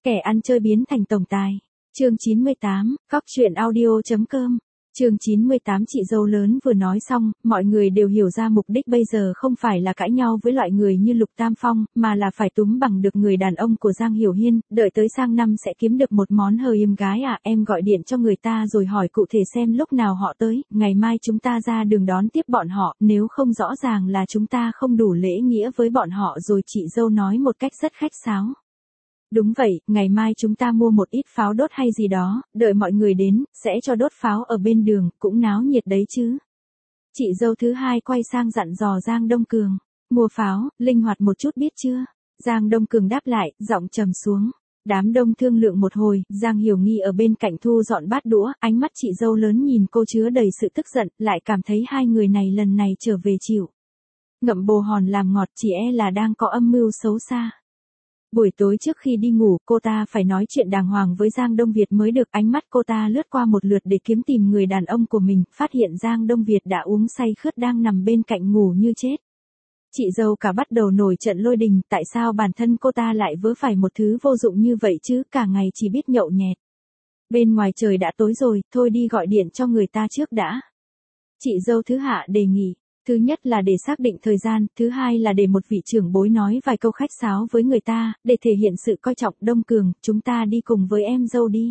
Kẻ ăn chơi biến thành tổng tài. Chương 98, Cóc truyện audio.com. Chương 98 chị dâu lớn vừa nói xong, mọi người đều hiểu ra mục đích bây giờ không phải là cãi nhau với loại người như Lục Tam Phong, mà là phải túm bằng được người đàn ông của Giang Hiểu Hiên, đợi tới sang năm sẽ kiếm được một món hời em gái à, em gọi điện cho người ta rồi hỏi cụ thể xem lúc nào họ tới, ngày mai chúng ta ra đường đón tiếp bọn họ, nếu không rõ ràng là chúng ta không đủ lễ nghĩa với bọn họ rồi, chị dâu nói một cách rất khách sáo. Đúng vậy, ngày mai chúng ta mua một ít pháo đốt hay gì đó, đợi mọi người đến, sẽ cho đốt pháo ở bên đường, cũng náo nhiệt đấy chứ. Chị dâu thứ hai quay sang dặn dò Giang Đông Cường, mua pháo, linh hoạt một chút biết chưa? Giang Đông Cường đáp lại, giọng trầm xuống. Đám đông thương lượng một hồi, Giang Hiểu Nghi ở bên cạnh thu dọn bát đũa, ánh mắt chị dâu lớn nhìn cô chứa đầy sự tức giận, lại cảm thấy hai người này lần này trở về chịu ngậm bồ hòn làm ngọt, chỉ e là đang có âm mưu xấu xa. Buổi tối trước khi đi ngủ, cô ta phải nói chuyện đàng hoàng với Giang Đông Việt mới được, ánh mắt cô ta lướt qua một lượt để kiếm tìm người đàn ông của mình, phát hiện Giang Đông Việt đã uống say khướt đang nằm bên cạnh ngủ như chết. Chị dâu cả bắt đầu nổi trận lôi đình, tại sao bản thân cô ta lại vớ phải một thứ vô dụng như vậy chứ, cả ngày chỉ biết nhậu nhẹt. Bên ngoài trời đã tối rồi, thôi đi gọi điện cho người ta trước đã. Chị dâu thứ hạ đề nghị. Thứ nhất là để xác định thời gian, thứ hai là để một vị trưởng bối nói vài câu khách sáo với người ta, để thể hiện sự coi trọng. Đông Cường, chúng ta đi cùng với em dâu đi.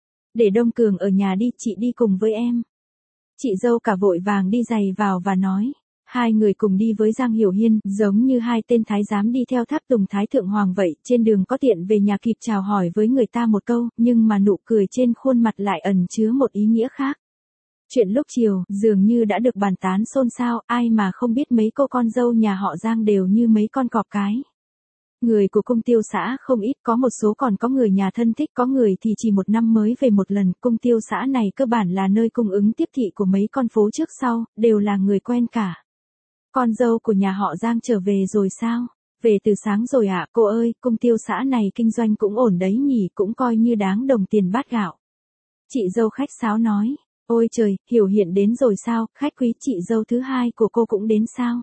Để Đông Cường ở nhà đi, chị đi cùng với em. Chị dâu cả vội vàng đi giày vào và nói. Hai người cùng đi với Giang Hiểu Hiên, giống như hai tên thái giám đi theo tháp tùng Thái Thượng Hoàng vậy, trên đường có tiện về nhà kịp chào hỏi với người ta một câu, nhưng mà nụ cười trên khuôn mặt lại ẩn chứa một ý nghĩa khác. Chuyện lúc chiều, dường như đã được bàn tán xôn xao, ai mà không biết mấy cô con dâu nhà họ Giang đều như mấy con cọp cái. Người của cung tiêu xã không ít, có một số còn có người nhà thân thích, có người thì chỉ một năm mới về một lần. Cung tiêu xã này cơ bản là nơi cung ứng tiếp thị của mấy con phố trước sau, đều là người quen cả. Con dâu của nhà họ Giang trở về rồi sao? Về từ sáng rồi ạ, cô ơi, cung tiêu xã này kinh doanh cũng ổn đấy nhỉ, cũng coi như đáng đồng tiền bát gạo. Chị dâu khách sáo nói. Ôi trời, Hiểu Hiện đến rồi sao, khách quý chị dâu thứ hai của cô cũng đến sao?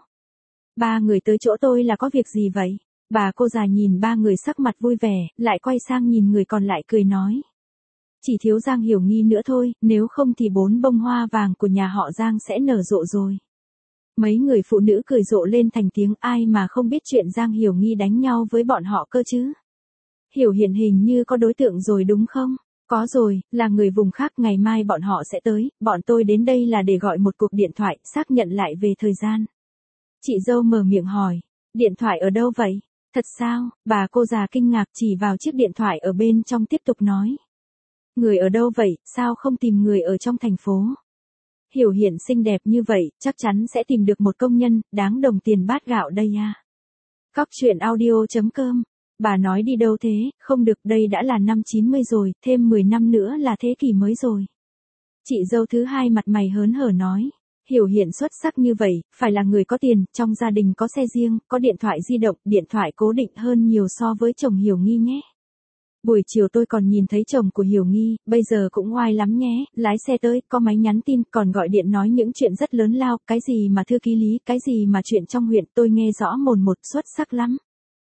Ba người tới chỗ tôi là có việc gì vậy? Bà cô già nhìn ba người sắc mặt vui vẻ, lại quay sang nhìn người còn lại cười nói. Chỉ thiếu Giang Hiểu Nghi nữa thôi, nếu không thì 4 bông hoa vàng của nhà họ Giang sẽ nở rộ rồi. Mấy người phụ nữ cười rộ lên thành tiếng, ai mà không biết chuyện Giang Hiểu Nghi đánh nhau với bọn họ cơ chứ? Hiểu Hiện hình như có đối tượng rồi đúng không? Có rồi, là người vùng khác, ngày mai bọn họ sẽ tới, bọn tôi đến đây là để gọi một cuộc điện thoại, xác nhận lại về thời gian. Chị dâu mở miệng hỏi, điện thoại ở đâu vậy? Thật sao? Bà cô già kinh ngạc chỉ vào chiếc điện thoại ở bên trong tiếp tục nói. Người ở đâu vậy, sao không tìm người ở trong thành phố? Hiểu Hiện xinh đẹp như vậy, chắc chắn sẽ tìm được một công nhân, đáng đồng tiền bát gạo đây à. Cóc truyện audio.com. Bà nói đi đâu thế, không được, đây đã là năm 90 rồi, thêm 10 năm nữa là thế kỷ mới rồi. Chị dâu thứ hai mặt mày hớn hở nói, Hiểu Hiện xuất sắc như vậy, phải là người có tiền, trong gia đình có xe riêng, có điện thoại di động, điện thoại cố định hơn nhiều so với chồng Hiểu Nghi nhé. Buổi chiều tôi còn nhìn thấy chồng của Hiểu Nghi, bây giờ cũng oai lắm nhé, lái xe tới, có máy nhắn tin, còn gọi điện nói những chuyện rất lớn lao, cái gì mà thư ký lý, cái gì mà chuyện trong huyện, tôi nghe rõ mồn một, xuất sắc lắm.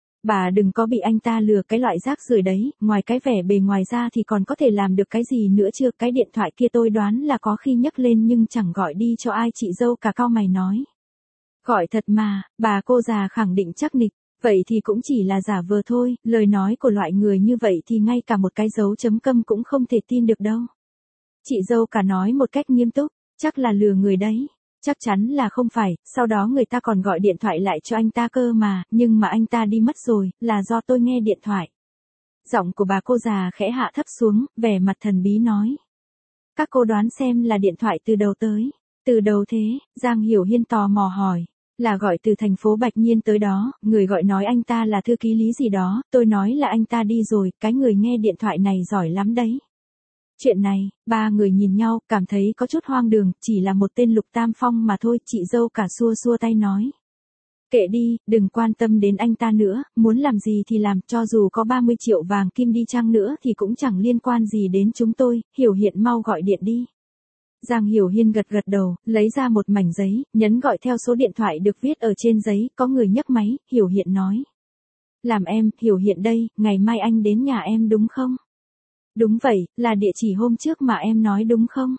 Bà đừng có bị anh ta lừa, cái loại rác rưởi đấy, ngoài cái vẻ bề ngoài ra thì còn có thể làm được cái gì nữa chưa, cái điện thoại kia tôi đoán là có khi nhấc lên nhưng chẳng gọi đi cho ai, chị dâu cả cau mày nói. Gọi thật mà, bà cô già khẳng định chắc nịch, vậy thì cũng chỉ là giả vờ thôi, lời nói của loại người như vậy thì ngay cả một cái dấu chấm câm cũng không thể tin được đâu. Chị dâu cả nói một cách nghiêm túc, chắc là lừa người đấy. Chắc chắn là không phải, sau đó người ta còn gọi điện thoại lại cho anh ta cơ mà, nhưng mà anh ta đi mất rồi, là do tôi nghe điện thoại. Giọng của bà cô già khẽ hạ thấp xuống, vẻ mặt thần bí nói. Các cô đoán xem là điện thoại từ đầu tới. Từ đầu thế, Giang Hiểu Hiên tò mò hỏi. Là gọi từ thành phố Bạch Nhiên tới đó, người gọi nói anh ta là thư ký lý gì đó, tôi nói là anh ta đi rồi, cái người nghe điện thoại này giỏi lắm đấy. Chuyện này, ba người nhìn nhau, cảm thấy có chút hoang đường, chỉ là một tên Lục Tam Phong mà thôi, chị dâu cả xua xua tay nói. Kệ đi, đừng quan tâm đến anh ta nữa, muốn làm gì thì làm, cho dù có 30 triệu vàng kim đi chăng nữa thì cũng chẳng liên quan gì đến chúng tôi, Hiểu Hiện mau gọi điện đi. Giang Hiểu Hiên gật gật đầu, lấy ra một mảnh giấy, nhấn gọi theo số điện thoại được viết ở trên giấy, có người nhấc máy, Hiểu Hiện nói. Làm em, Hiểu Hiện đây, ngày mai anh đến nhà em đúng không? Đúng vậy, là địa chỉ hôm trước mà em nói đúng không?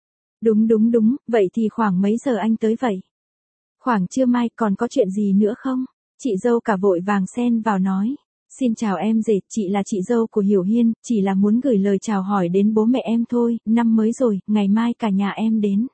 Đúng, vậy thì khoảng mấy giờ anh tới vậy? Khoảng trưa mai, còn có chuyện gì nữa không? Chị dâu cả vội vàng xen vào nói. Xin chào em rể, chị là chị dâu của Hiểu Hiên, chỉ là muốn gửi lời chào hỏi đến bố mẹ em thôi, năm mới rồi, ngày mai cả nhà em đến.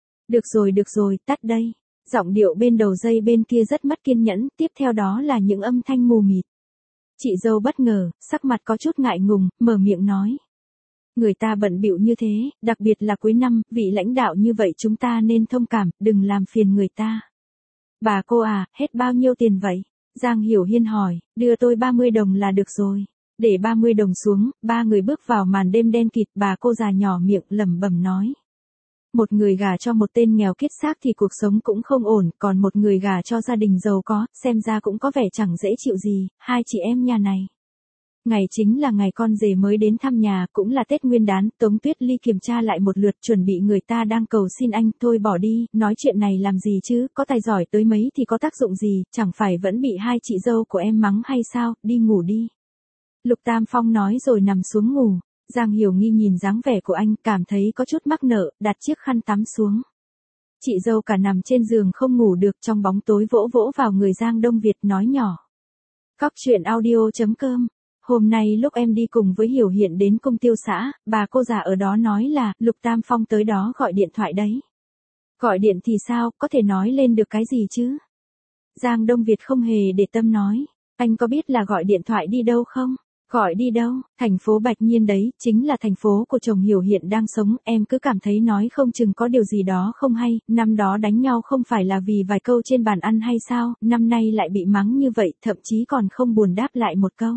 Được rồi, tắt đây. Giọng điệu bên đầu dây bên kia rất mất kiên nhẫn, tiếp theo đó là những âm thanh mù mịt. Chị dâu bất ngờ, sắc mặt có chút ngại ngùng, mở miệng nói. Người ta bận bịu như thế, đặc biệt là cuối năm, vị lãnh đạo như vậy chúng ta nên thông cảm, đừng làm phiền người ta. Bà cô à, hết bao nhiêu tiền vậy? Giang Hiểu Hiên hỏi, đưa tôi 30 đồng là được rồi. Để 30 đồng xuống, ba người bước vào màn đêm đen kịt, bà cô già nhỏ miệng lẩm bẩm nói. Một người gả cho một tên nghèo kiết xác thì cuộc sống cũng không ổn, còn một người gả cho gia đình giàu có, xem ra cũng có vẻ chẳng dễ chịu gì, hai chị em nhà này. Ngày chính là ngày con rể mới đến thăm nhà, cũng là Tết Nguyên đán, Tống Tuyết Ly kiểm tra lại một lượt, chuẩn bị người ta đang cầu xin anh, thôi bỏ đi, nói chuyện này làm gì chứ, có tài giỏi tới mấy thì có tác dụng gì, chẳng phải vẫn bị hai chị dâu của em mắng hay sao, đi ngủ đi. Lục Tam Phong nói rồi nằm xuống ngủ. Giang Hiểu Nghi nhìn dáng vẻ của anh, cảm thấy có chút mắc nợ, đặt chiếc khăn tắm xuống. Chị dâu cả nằm trên giường không ngủ được, trong bóng tối vỗ vỗ vào người Giang Đông Việt nói nhỏ. Cóc truyện audio.com. Hôm nay lúc em đi cùng với Hiểu Hiện đến công tiêu xã, bà cô già ở đó nói là, Lục Tam Phong tới đó gọi điện thoại đấy. Gọi điện thì sao, có thể nói lên được cái gì chứ? Giang Đông Việt không hề để tâm nói, anh có biết là gọi điện thoại đi đâu không? Gọi đi đâu? Thành phố Bạch Nhiên đấy, chính là thành phố của chồng Hiểu Hiện đang sống, em cứ cảm thấy nói không chừng có điều gì đó không hay, năm đó đánh nhau không phải là vì vài câu trên bàn ăn hay sao, năm nay lại bị mắng như vậy, thậm chí còn không buồn đáp lại một câu.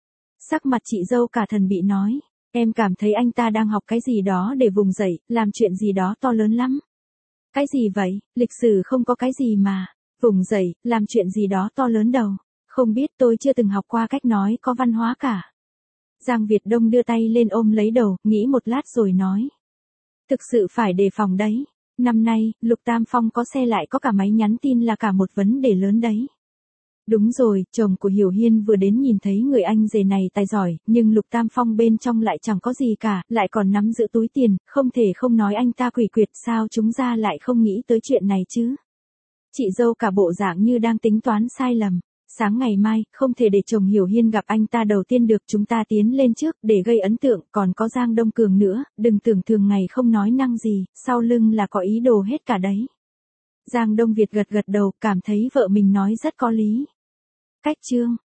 Sắc mặt chị dâu cả thần bị nói, em cảm thấy anh ta đang học cái gì đó để vùng dậy, làm chuyện gì đó to lớn lắm. Cái gì vậy, lịch sử không có cái gì mà, vùng dậy, làm chuyện gì đó to lớn đâu. Không biết, tôi chưa từng học qua cách nói có văn hóa cả. Giang Việt Đông đưa tay lên ôm lấy đầu, nghĩ một lát rồi nói. Thực sự phải đề phòng đấy. Năm nay, Lục Tam Phong có xe lại có cả máy nhắn tin là cả một vấn đề lớn đấy. Đúng rồi, chồng của Hiểu Hiên vừa đến nhìn thấy người anh rể này tài giỏi, nhưng Lục Tam Phong bên trong lại chẳng có gì cả, lại còn nắm giữ túi tiền, không thể không nói anh ta quỷ quyệt, sao chúng ra lại không nghĩ tới chuyện này chứ. Chị dâu cả bộ dạng như đang tính toán sai lầm. Sáng ngày mai, không thể để chồng Hiểu Hiên gặp anh ta đầu tiên được, chúng ta tiến lên trước, để gây ấn tượng, còn có Giang Đông Cường nữa, đừng tưởng thường ngày không nói năng gì, sau lưng là có ý đồ hết cả đấy. Giang Đông Việt gật gật đầu, cảm thấy vợ mình nói rất có lý. Cách chương